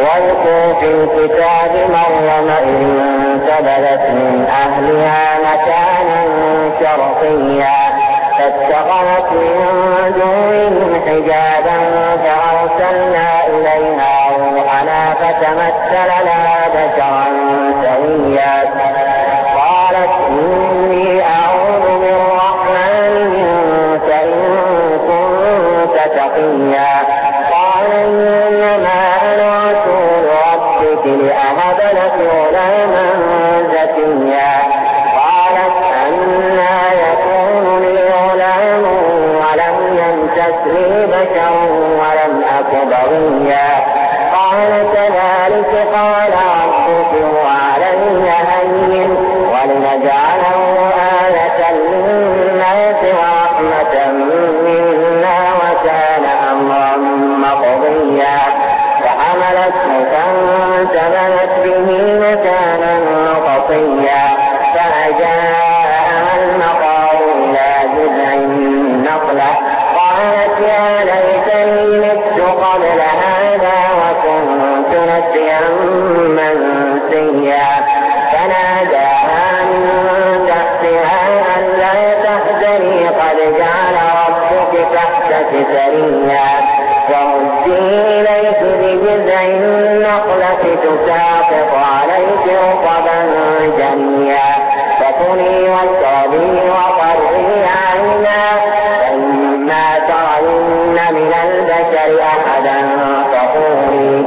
واذكر في الكتاب مريم إذ انتبذت من أهلها مكانا شرقيا فاتخذت من دونهم حجابا فأرسلنا إليها روحنا فتمثل لها بشرا سويا قالت إني أعوذ بالرحمن منك إن كنت تقيا قال إنما أنا رسول ربك لأهب لك غلاما زكيا قالت أنى يكون لي غلام ولم يمسسني بشر ولم أك بغيا قال كذلك قال ربك هو علي هين ولنجعله آية للناس ورحمة منا وكان أمرا مقضيا فحملته فانتبذت به مكانا قصيا فأجاءها المخاض إلى جذع النخلة قالت يا ليتني مت قبل هذا وكنت نسيا منسيا فناداها من تحتها ألا تحزني قد جعل ربك تحتك سريا وهزي إليك بجذع النخلة تساقط عليك رطبا جنيا فكلي واشربي وقري عينا فإما ترين من البشر أحدا فقولي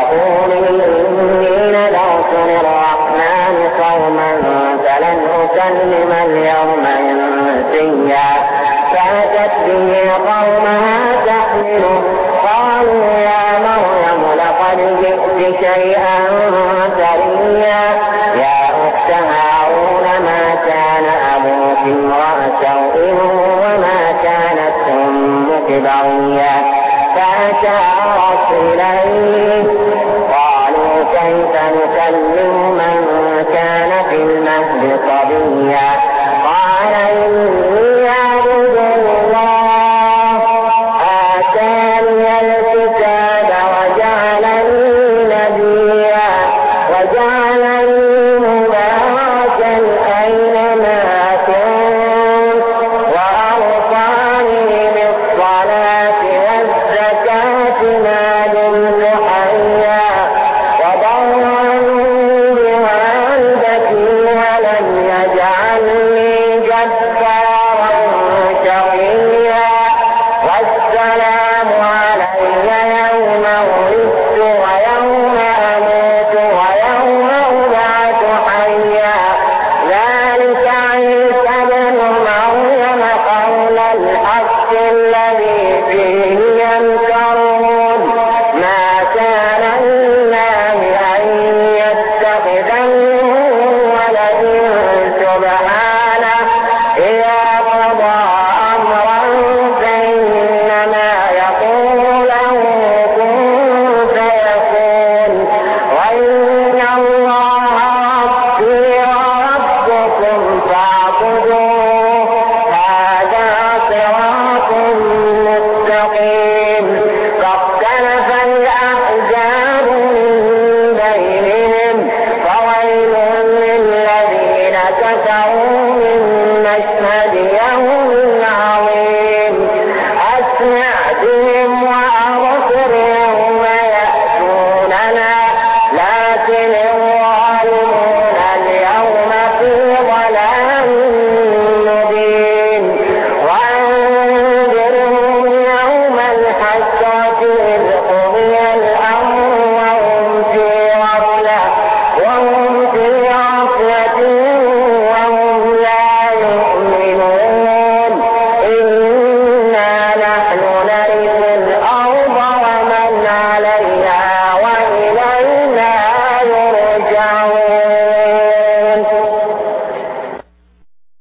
إني نذرت للرحمن صوما فلن أكلم اليوم إنسيا فأتت به قومها تحمله قالوا يا مريم لقد جئت شيئا فريا يا أخت هارون ما كان أبوك امرأ سوء وما كانت أمك بغيا فأشارت إليه قالوا كيف نكلم من كان في المهد صبيا قال إني عبد الله آتاني الكتاب وجعلني نبيا وجعلني مباركا أينما كنت وأوصاني بالصلاة والزكاة ما دمت حيا وبرا بوالدتي ولم يجعلني جبارا شقيا والسلام علي يوم ولدت ويوم أموت ويوم أبعث حيا ذلك عيسى بن مريم قول الحق الذي فيه يمترون ما كان لله أن يتخذ من ولد سبحانه إذا قضى أمرا فإنما يقول له كن فيكون وإن الله ربي وربكم فاعبدوه هذا صراط مستقيم فاختلف الأحزاب من بينهم فويل للذين كفروا من مشهد يوم عظيم أسمع بهم وأبصر يوم يأتوننا لكن الظالمون اليوم في ضلال مبين وأنذرهم يوم الحسرة إذ قضي الأمر وهم في غفلة